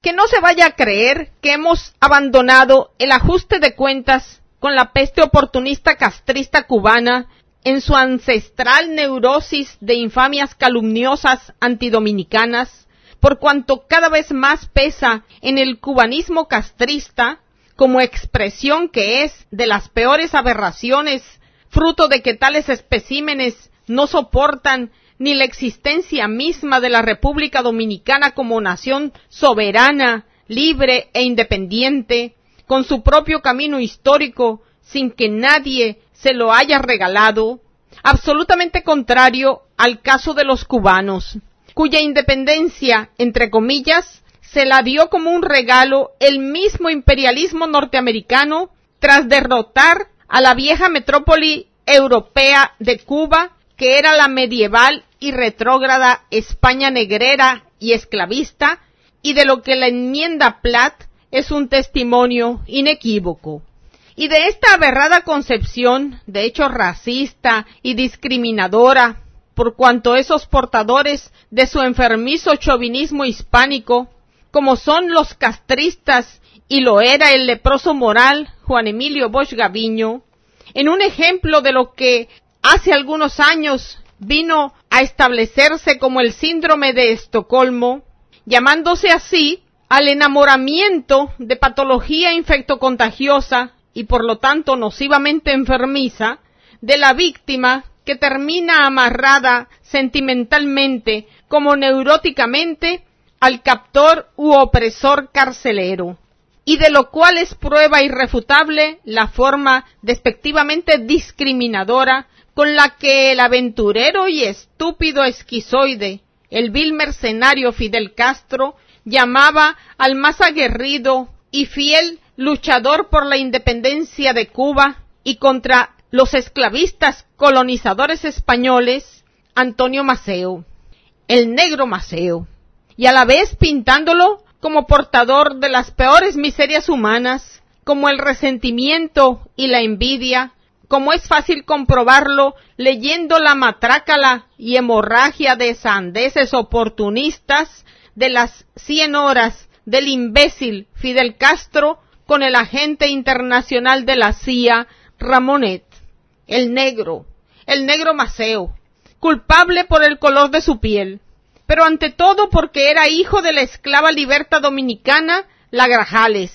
que no se vaya a creer que hemos abandonado el ajuste de cuentas con la peste oportunista castrista cubana en su ancestral neurosis de infamias calumniosas antidominicanas, por cuanto cada vez más pesa en el cubanismo castrista como expresión que es de las peores aberraciones, fruto de que tales especímenes no soportan ni la existencia misma de la República Dominicana como nación soberana, libre e independiente, con su propio camino histórico, sin que nadie se lo haya regalado, absolutamente contrario al caso de los cubanos, cuya independencia, entre comillas, se la dio como un regalo el mismo imperialismo norteamericano tras derrotar a la vieja metrópoli europea de Cuba, que era la medieval y retrógrada España negrera y esclavista, y de lo que la enmienda Platt es un testimonio inequívoco. Y de esta aberrada concepción, de hecho racista y discriminadora, por cuanto esos portadores de su enfermizo chauvinismo hispánico, como son los castristas y lo era el leproso moral Juan Emilio Bosch Gaviño, en un ejemplo de lo que hace algunos años vino a establecerse como el síndrome de Estocolmo, llamándose así al enamoramiento de patología infectocontagiosa y por lo tanto nocivamente enfermiza de la víctima, que termina amarrada sentimentalmente como neuróticamente al captor u opresor carcelero, y de lo cual es prueba irrefutable la forma despectivamente discriminadora con la que el aventurero y estúpido esquizoide, el vil mercenario Fidel Castro, llamaba al más aguerrido y fiel luchador por la independencia de Cuba y contra los esclavistas colonizadores españoles, Antonio Maceo, el negro Maceo, y a la vez pintándolo como portador de las peores miserias humanas, como el resentimiento y la envidia, como es fácil comprobarlo leyendo la matrácala y hemorragia de sandeces oportunistas de las 100 horas del imbécil Fidel Castro con el agente internacional de la CIA, Ramonet, el negro Maceo, culpable por el color de su piel, pero ante todo porque era hijo de la esclava liberta dominicana, la Grajales,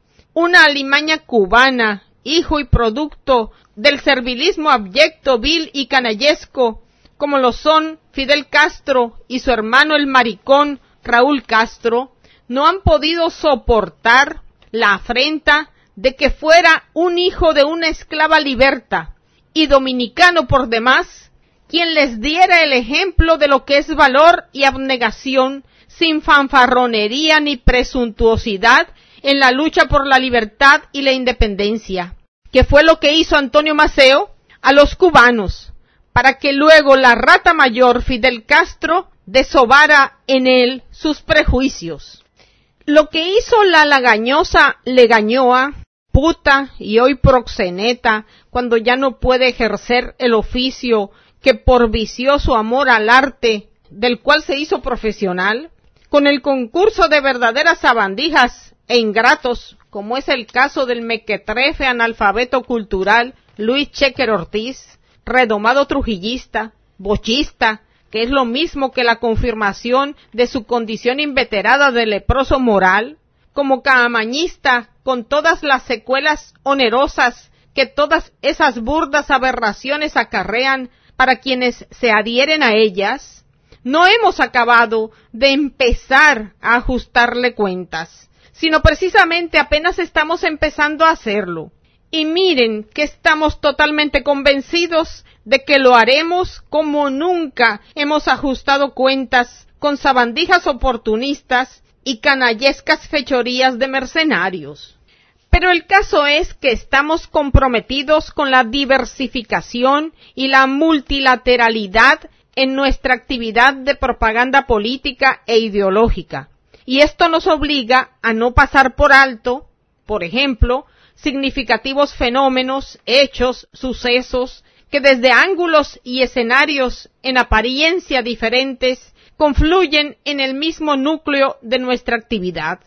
una alimaña cubana, hijo y producto del servilismo abyecto, vil y canallesco, como lo son Fidel Castro y su hermano el maricón Raúl Castro, no han podido soportar la afrenta de que fuera un hijo de una esclava liberta, y dominicano por demás, quien les diera el ejemplo de lo que es valor y abnegación, sin fanfarronería ni presuntuosidad, en la lucha por la libertad y la independencia, que fue lo que hizo Antonio Maceo a los cubanos, para que luego la rata mayor Fidel Castro desobara en él sus prejuicios. Lo que hizo la lagañosa Legañoa, puta y hoy proxeneta, cuando ya no puede ejercer el oficio que por vicioso amor al arte del cual se hizo profesional, con el concurso de verdaderas sabandijas e ingratos, como es el caso del mequetrefe analfabeto cultural Luis Chequer Ortiz, redomado trujillista, bochista, que es lo mismo que la confirmación de su condición inveterada de leproso moral, como caamañista, con todas las secuelas onerosas que todas esas burdas aberraciones acarrean para quienes se adhieren a ellas, no hemos acabado de empezar a ajustarle cuentas, sino precisamente apenas estamos empezando a hacerlo. Y miren que estamos totalmente convencidos de que lo haremos como nunca hemos ajustado cuentas con sabandijas oportunistas y canallescas fechorías de mercenarios. Pero el caso es que estamos comprometidos con la diversificación y la multilateralidad en nuestra actividad de propaganda política e ideológica, y esto nos obliga a no pasar por alto, por ejemplo, significativos fenómenos, hechos, sucesos, que desde ángulos y escenarios en apariencia diferentes confluyen en el mismo núcleo de nuestra actividad,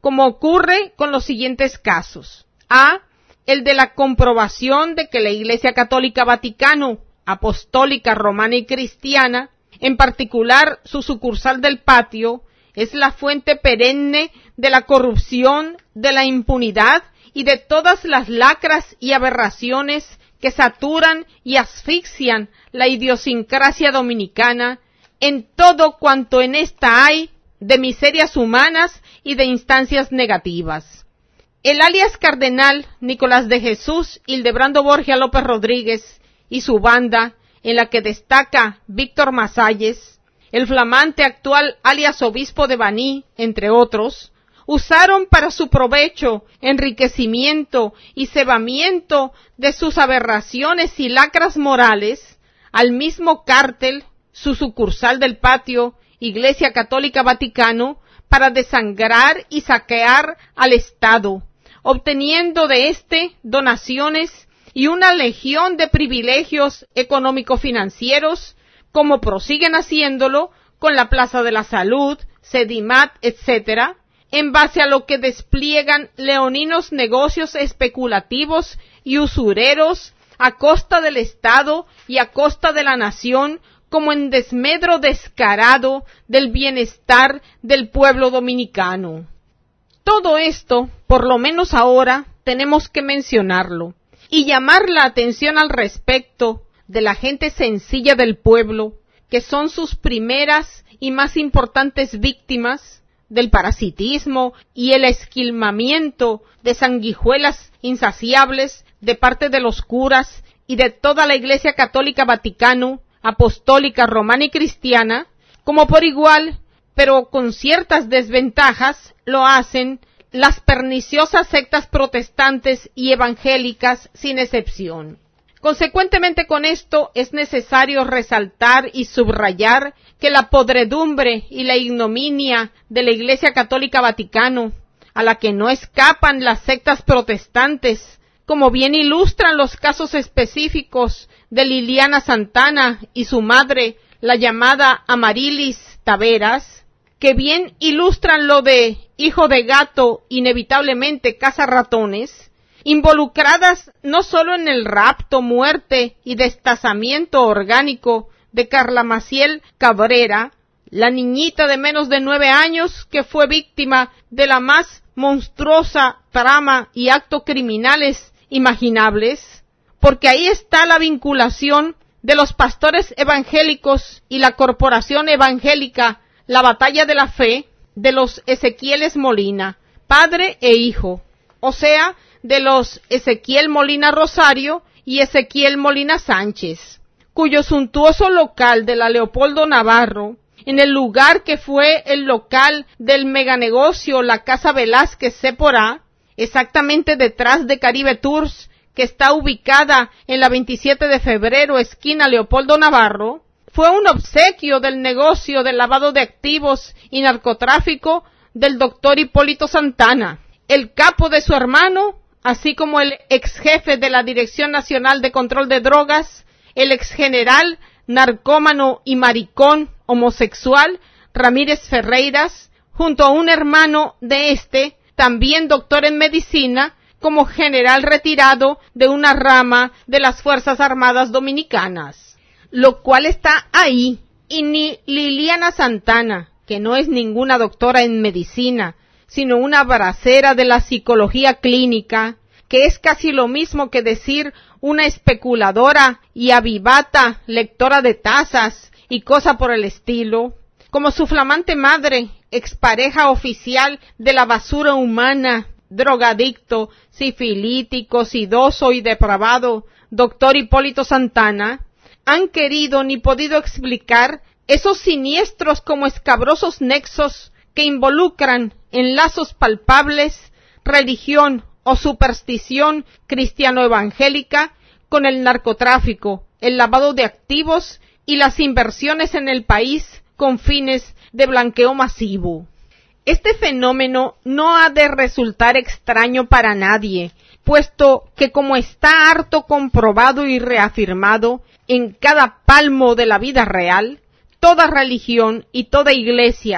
como ocurre con los siguientes casos. A. El de la comprobación de que la Iglesia Católica Vaticano, Apostólica, Romana y Cristiana, en particular su sucursal del Patio, es la fuente perenne de la corrupción, de la impunidad y de todas las lacras y aberraciones que saturan y asfixian la idiosincrasia dominicana, en todo cuanto en esta hay de miserias humanas y de instancias negativas. El alias cardenal Nicolás de Jesús Hildebrando Borgia López Rodríguez y su banda, en la que destaca Víctor Masalles, el flamante actual alias obispo de Baní, entre otros, usaron para su provecho, enriquecimiento y cebamiento de sus aberraciones y lacras morales, al mismo cártel, su sucursal del Patio, Iglesia Católica Vaticano, para desangrar y saquear al Estado, obteniendo de éste donaciones y una legión de privilegios económico-financieros, como prosiguen haciéndolo con la Plaza de la Salud, Sedimat, etc., en base a lo que despliegan leoninos negocios especulativos y usureros a costa del Estado y a costa de la nación, como en desmedro descarado del bienestar del pueblo dominicano. Todo esto, por lo menos ahora, tenemos que mencionarlo y llamar la atención al respecto de la gente sencilla del pueblo, que son sus primeras y más importantes víctimas del parasitismo y el esquilmamiento de sanguijuelas insaciables de parte de los curas y de toda la Iglesia Católica Vaticano, Apostólica, Romana y Cristiana, como por igual, pero con ciertas desventajas, lo hacen las perniciosas sectas protestantes y evangélicas sin excepción. Consecuentemente con esto es necesario resaltar y subrayar que la podredumbre y la ignominia de la Iglesia Católica Vaticano, a la que no escapan las sectas protestantes, como bien ilustran los casos específicos de Liliana Santana y su madre, la llamada Amarilis Taveras, que bien ilustran lo de hijo de gato, inevitablemente caza ratones, involucradas no solo en el rapto, muerte y destazamiento orgánico de Carla Maciel Cabrera, la niñita de menos de 9 años que fue víctima de la más monstruosa trama y actos criminales imaginables, porque ahí está la vinculación de los pastores evangélicos y la corporación evangélica, la batalla de la fe de los Ezequieles Molina, padre e hijo, o sea, de los Ezequiel Molina Rosario y Ezequiel Molina Sánchez, cuyo suntuoso local de la Leopoldo Navarro, en el lugar que fue el local del meganegocio la Casa Velázquez Sephora, exactamente detrás de Caribe Tours, que está ubicada en la 27 de febrero, esquina Leopoldo Navarro, fue un obsequio del negocio del lavado de activos y narcotráfico del doctor Hipólito Santana, el capo de su hermano, así como el ex jefe de la Dirección Nacional de Control de Drogas, el ex general, narcómano y maricón homosexual Ramírez Ferreiras, junto a un hermano de este, también doctor en medicina, como general retirado de una rama de las Fuerzas Armadas Dominicanas, lo cual está ahí, y ni Liliana Santana, que no es ninguna doctora en medicina, sino una bracera de la psicología clínica, que es casi lo mismo que decir una especuladora y avivata lectora de tazas y cosa por el estilo, como su flamante madre, expareja oficial de la basura humana, drogadicto, sifilítico, sidoso y depravado, doctor Hipólito Santana, han querido ni podido explicar esos siniestros como escabrosos nexos que involucran en lazos palpables religión o superstición cristiano-evangélica con el narcotráfico, el lavado de activos y las inversiones en el país con fines de blanqueo masivo. Este fenómeno no ha de resultar extraño para nadie, puesto que como está harto comprobado y reafirmado en cada palmo de la vida real, toda religión y toda iglesia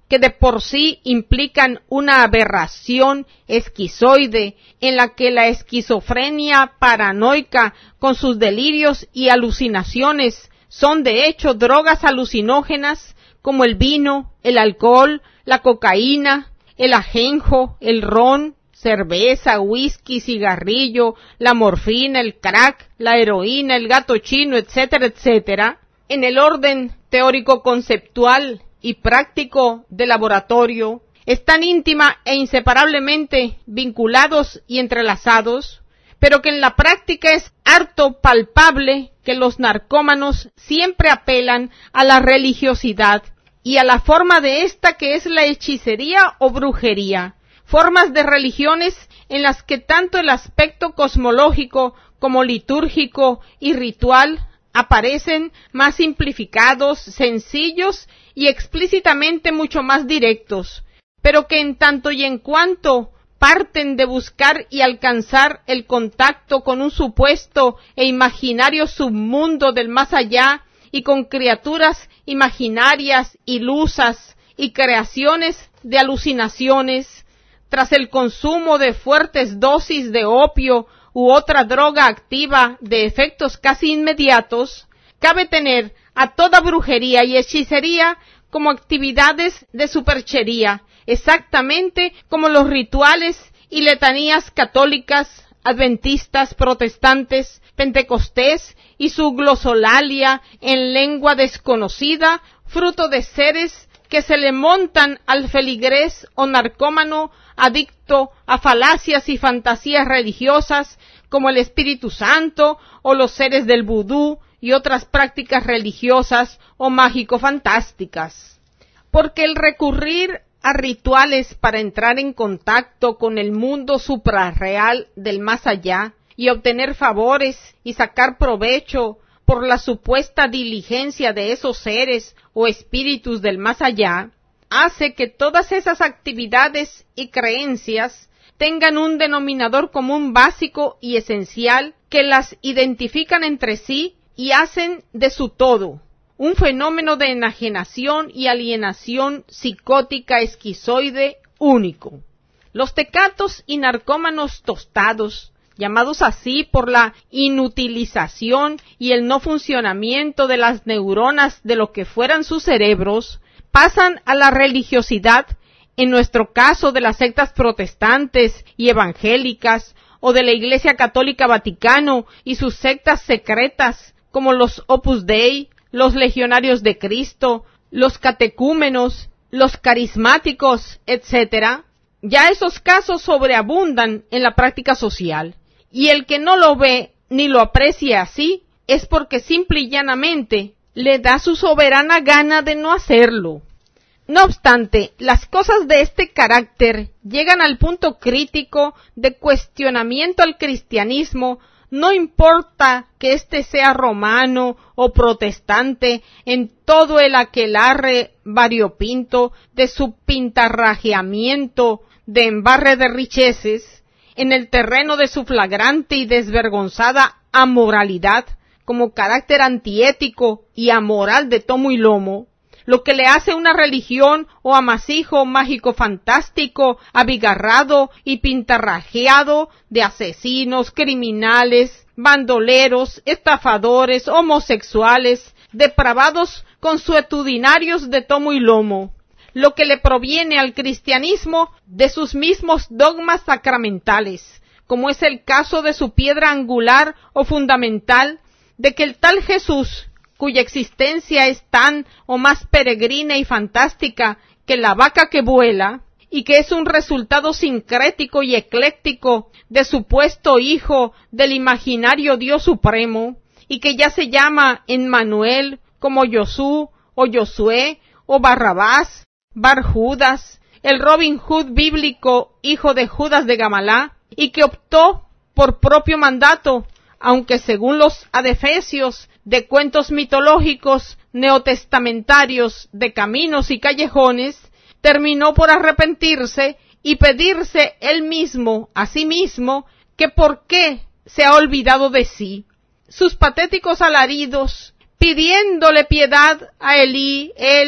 que de por sí implican una aberración esquizoide en la que la esquizofrenia paranoica con sus delirios y alucinaciones son de hecho drogas alucinógenas como el vino, el alcohol, la cocaína, el ajenjo, el ron, cerveza, whisky, cigarrillo, la morfina, el crack, la heroína, el gato chino, etcétera, etcétera, en el orden teórico-conceptual y práctico de laboratorio, están íntima e inseparablemente vinculados y entrelazados, pero que en la práctica es harto palpable que los narcómanos siempre apelan a la religiosidad y a la forma de esta que es la hechicería o brujería, formas de religiones en las que tanto el aspecto cosmológico como litúrgico y ritual aparecen más simplificados, sencillos y explícitamente mucho más directos, pero que en tanto y en cuanto parten de buscar y alcanzar el contacto con un supuesto e imaginario submundo del más allá y con criaturas imaginarias, ilusas y creaciones de alucinaciones, tras el consumo de fuertes dosis de opio u otra droga activa de efectos casi inmediatos, cabe tener a toda brujería y hechicería como actividades de superchería, exactamente como los rituales y letanías católicas, adventistas, protestantes, pentecostés y su glosolalia en lengua desconocida, fruto de seres que se le montan al feligrés o narcómano adicto a falacias y fantasías religiosas como el Espíritu Santo o los seres del vudú y otras prácticas religiosas o mágico-fantásticas. Porque el recurrir a rituales para entrar en contacto con el mundo suprarreal del más allá y obtener favores y sacar provecho por la supuesta diligencia de esos seres o espíritus del más allá, hace que todas esas actividades y creencias tengan un denominador común básico y esencial que las identifican entre sí y hacen de su todo un fenómeno de enajenación y alienación psicótica esquizoide único. Los tecatos y narcómanos tostados, llamados así por la inutilización y el no funcionamiento de las neuronas de lo que fueran sus cerebros, pasan a la religiosidad, en nuestro caso de las sectas protestantes y evangélicas, o de la Iglesia Católica Vaticano y sus sectas secretas, como los Opus Dei, los Legionarios de Cristo, los catecúmenos, los carismáticos, etc. Ya esos casos sobreabundan en la práctica social, y el que no lo ve ni lo aprecia así, es porque simple y llanamente le da su soberana gana de no hacerlo. No obstante, las cosas de este carácter llegan al punto crítico de cuestionamiento al cristianismo, no importa que éste sea romano o protestante, en todo el aquelarre variopinto de su pintarrajeamiento de embarre de richeces, en el terreno de su flagrante y desvergonzada amoralidad, como carácter antiético y amoral de tomo y lomo, lo que le hace una religión o amasijo mágico fantástico, abigarrado y pintarrajeado de asesinos, criminales, bandoleros, estafadores, homosexuales, depravados consuetudinarios de tomo y lomo, lo que le proviene al cristianismo de sus mismos dogmas sacramentales, como es el caso de su piedra angular o fundamental, de que el tal Jesús, cuya existencia es tan o más peregrina y fantástica que la vaca que vuela, y que es un resultado sincrético y ecléctico de supuesto hijo del imaginario Dios Supremo, y que ya se llama Emmanuel como Yosú o Josué o Barrabás, Bar Judas, el Robin Hood bíblico hijo de Judas de Gamalá, y que optó por propio mandato, aunque según los adefesios de cuentos mitológicos neotestamentarios de caminos y callejones, terminó por arrepentirse y pedirse él mismo, a sí mismo, que por qué se ha olvidado de sí. Sus patéticos alaridos, pidiéndole piedad a Elí, él,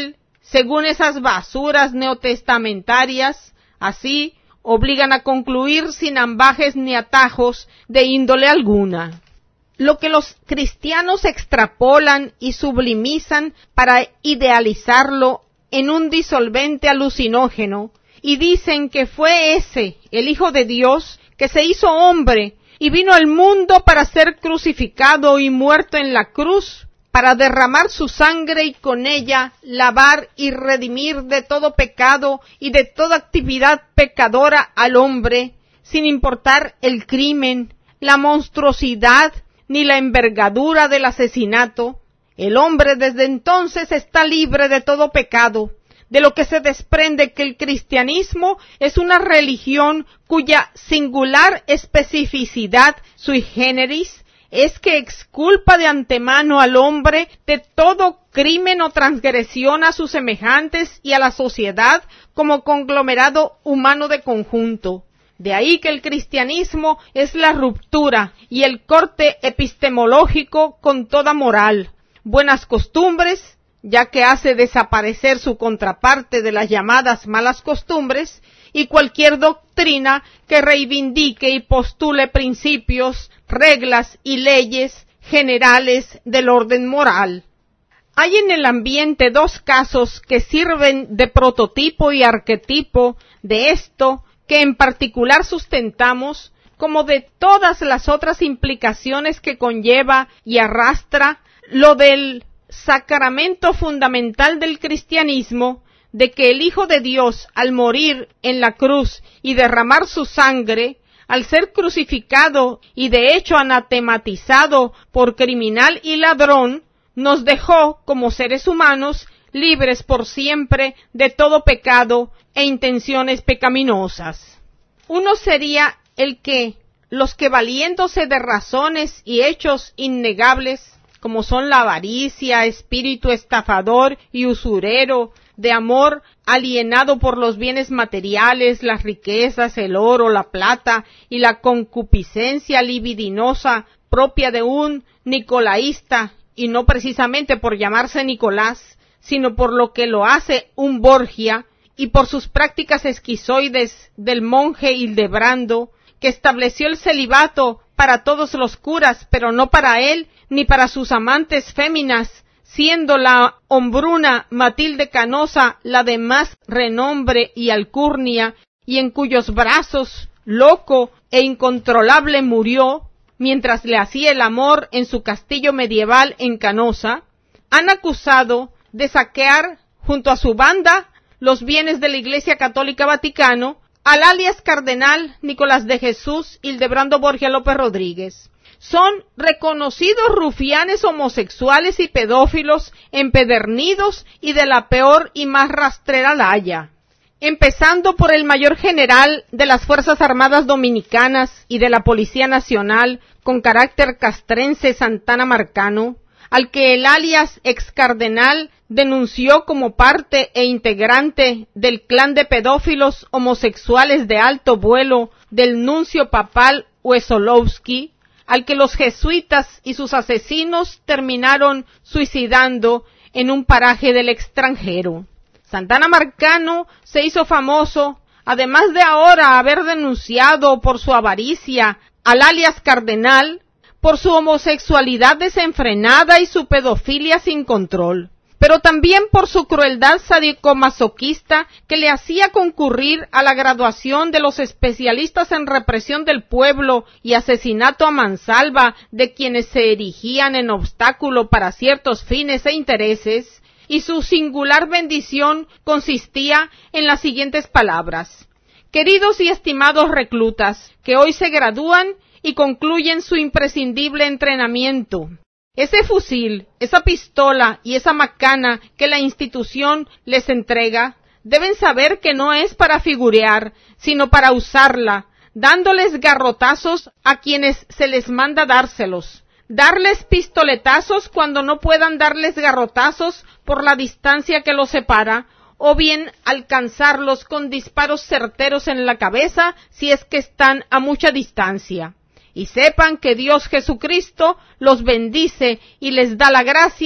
según esas basuras neotestamentarias, así obligan a concluir sin ambajes ni atajos de índole alguna. Lo que los cristianos extrapolan y sublimizan para idealizarlo en un disolvente alucinógeno, y dicen que fue ese, el Hijo de Dios, que se hizo hombre y vino al mundo para ser crucificado y muerto en la cruz, para derramar su sangre y con ella lavar y redimir de todo pecado y de toda actividad pecadora al hombre, sin importar el crimen, la monstruosidad ni la envergadura del asesinato. El hombre desde entonces está libre de todo pecado, de lo que se desprende que el cristianismo es una religión cuya singular especificidad sui generis es que exculpa de antemano al hombre de todo crimen o transgresión a sus semejantes y a la sociedad como conglomerado humano de conjunto. De ahí que el cristianismo es la ruptura y el corte epistemológico con toda moral, buenas costumbres, ya que hace desaparecer su contraparte de las llamadas malas costumbres, y cualquier doctrina que reivindique y postule principios, reglas y leyes generales del orden moral. Hay en el ambiente dos casos que sirven de prototipo y arquetipo de esto que en particular sustentamos, como de todas las otras implicaciones que conlleva y arrastra lo del sacramento fundamental del cristianismo, de que el Hijo de Dios, al morir en la cruz y derramar su sangre, al ser crucificado y de hecho anatematizado por criminal y ladrón, nos dejó, como seres humanos, libres por siempre de todo pecado e intenciones pecaminosas. Uno sería el que, los que valiéndose de razones y hechos innegables, como son la avaricia, espíritu estafador y usurero, de amor alienado por los bienes materiales, las riquezas, el oro, la plata y la concupiscencia libidinosa propia de un nicolaísta, y no precisamente por llamarse Nicolás, sino por lo que lo hace un Borgia, y por sus prácticas esquizoides del monje Hildebrando, que estableció el celibato para todos los curas, pero no para él, ni para sus amantes féminas, siendo la hombruna Matilde Canosa la de más renombre y alcurnia, y en cuyos brazos, loco e incontrolable murió, mientras le hacía el amor en su castillo medieval en Canosa, han acusado de saquear, junto a su banda, los bienes de la Iglesia Católica Vaticano, al alias cardenal Nicolás de Jesús Hildebrando Borgia López Rodríguez. Son reconocidos rufianes homosexuales y pedófilos empedernidos y de la peor y más rastrera laya. Empezando por el mayor general de las Fuerzas Armadas Dominicanas y de la Policía Nacional con carácter castrense Santana Marcano, al que el alias ex cardenal denunció como parte e integrante del clan de pedófilos homosexuales de alto vuelo del nuncio papal Wesolowski, al que los jesuitas y sus asesinos terminaron suicidando en un paraje del extranjero. Santana Marcano se hizo famoso, además de ahora haber denunciado por su avaricia al alias cardenal, por su homosexualidad desenfrenada y su pedofilia sin control, pero también por su crueldad sádico-masoquista que le hacía concurrir a la graduación de los especialistas en represión del pueblo y asesinato a mansalva de quienes se erigían en obstáculo para ciertos fines e intereses, y su singular bendición consistía en las siguientes palabras: queridos y estimados reclutas, que hoy se gradúan y concluyen su imprescindible entrenamiento. Ese fusil, esa pistola y esa macana que la institución les entrega, deben saber que no es para figurear, sino para usarla, dándoles garrotazos a quienes se les manda dárselos, darles pistoletazos cuando no puedan darles garrotazos por la distancia que los separa, o bien alcanzarlos con disparos certeros en la cabeza si es que están a mucha distancia. Y sepan que Dios Jesucristo los bendice y les da la gracia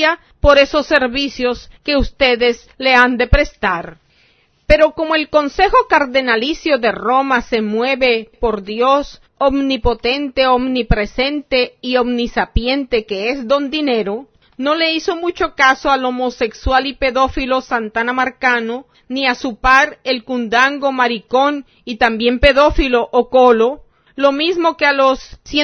por esos servicios que ustedes le han de prestar. Pero como el Consejo Cardenalicio de Roma se mueve por Dios omnipotente, omnipresente y omnisapiente, que es don Dinero, no le hizo mucho caso al homosexual y pedófilo Santana Marcano, ni a su par el cundango, maricón y también pedófilo Ocolo, lo mismo que a los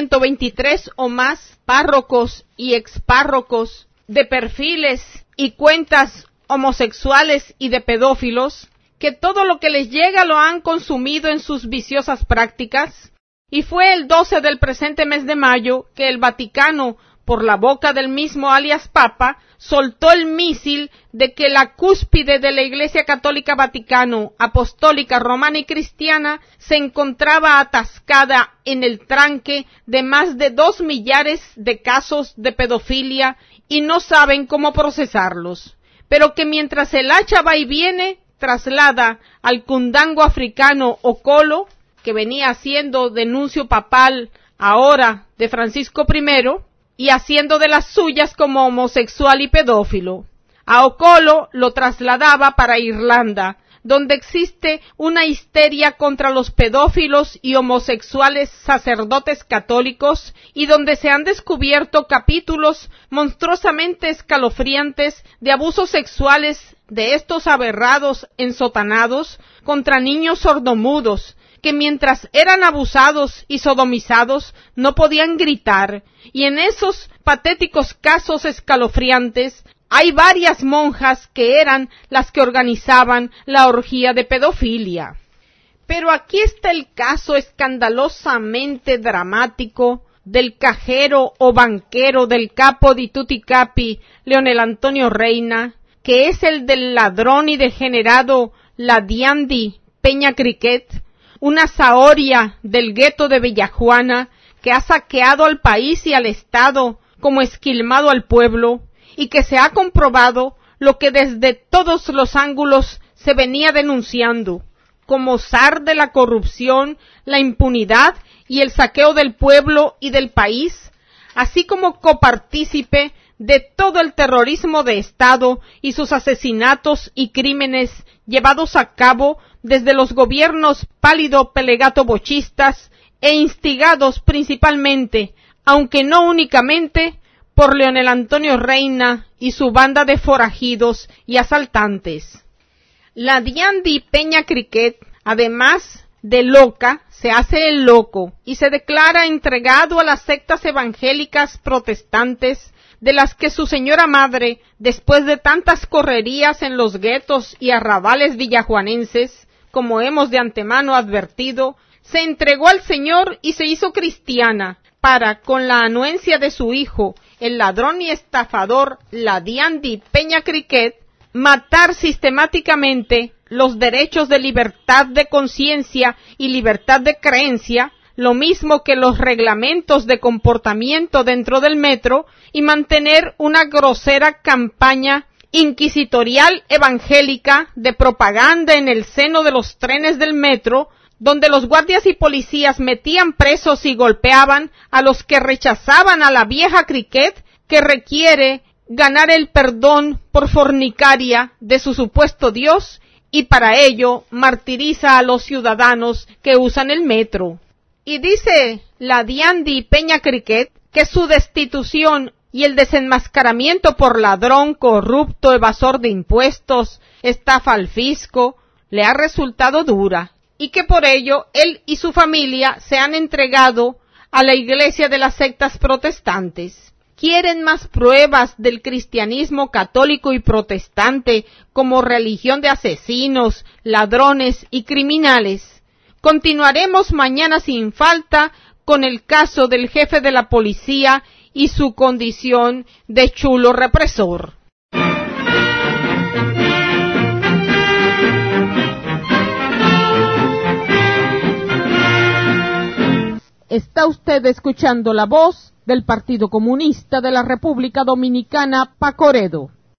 123 o más párrocos y expárrocos de perfiles y cuentas homosexuales y de pedófilos, que todo lo que les llega lo han consumido en sus viciosas prácticas. Y fue el 12 del presente mes de mayo que el Vaticano, por la boca del mismo alias Papa, soltó el mísil de que la cúspide de la Iglesia Católica Vaticano, Apostólica, Romana y Cristiana se encontraba atascada en el tranque de más de 2 millares de casos de pedofilia y no saben cómo procesarlos. Pero que mientras el hacha va y viene, traslada al cundango africano Ocolo, que venía haciendo de nuncio papal ahora de Francisco I, y haciendo de las suyas como homosexual y pedófilo. A Ocolo lo trasladaba para Irlanda, donde existe una histeria contra los pedófilos y homosexuales sacerdotes católicos, y donde se han descubierto capítulos monstruosamente escalofriantes de abusos sexuales de estos aberrados ensotanados contra niños sordomudos, que mientras eran abusados y sodomizados no podían gritar, y en esos patéticos casos escalofriantes hay varias monjas que eran las que organizaban la orgía de pedofilia. Pero aquí está el caso escandalosamente dramático del cajero o banquero del capo di tutti capi, Leonel Antonio Reina, que es el del ladrón y degenerado Ladiandi Peña Criquet, una sahoria del gueto de Villajuana que ha saqueado al país y al Estado como esquilmado al pueblo, y que se ha comprobado lo que desde todos los ángulos se venía denunciando, como zar de la corrupción, la impunidad y el saqueo del pueblo y del país, así como copartícipe de todo el terrorismo de Estado y sus asesinatos y crímenes llevados a cabo desde los gobiernos pálido-pelegato-bochistas e instigados principalmente, aunque no únicamente, por Leonel Antonio Reina y su banda de forajidos y asaltantes. Ladiandi Peña Criquet, además de loca, se hace el loco y se declara entregado a las sectas evangélicas protestantes, de las que su señora madre, después de tantas correrías en los guetos y arrabales villajuanenses, como hemos de antemano advertido, se entregó al Señor y se hizo cristiana, para, con la anuencia de su hijo, el ladrón y estafador Ladiandi Peña Criquet, matar sistemáticamente los derechos de libertad de conciencia y libertad de creencia, lo mismo que los reglamentos de comportamiento dentro del metro, y mantener una grosera campaña inquisitorial evangélica de propaganda en el seno de los trenes del metro, donde los guardias y policías metían presos y golpeaban a los que rechazaban a la vieja Criquet, que requiere ganar el perdón por fornicaria de su supuesto Dios, y para ello martiriza a los ciudadanos que usan el metro. Y dice Ladiandi Peña Criquet que su destitución y el desenmascaramiento por ladrón, corrupto, evasor de impuestos, estafa al fisco, le ha resultado dura, y que por ello él y su familia se han entregado a la iglesia de las sectas protestantes. Quieren más pruebas del cristianismo católico y protestante como religión de asesinos, ladrones y criminales. Continuaremos mañana sin falta con el caso del jefe de la policía y su condición de chulo represor. Está usted escuchando la voz del Partido Comunista de la República Dominicana, Pacoredo.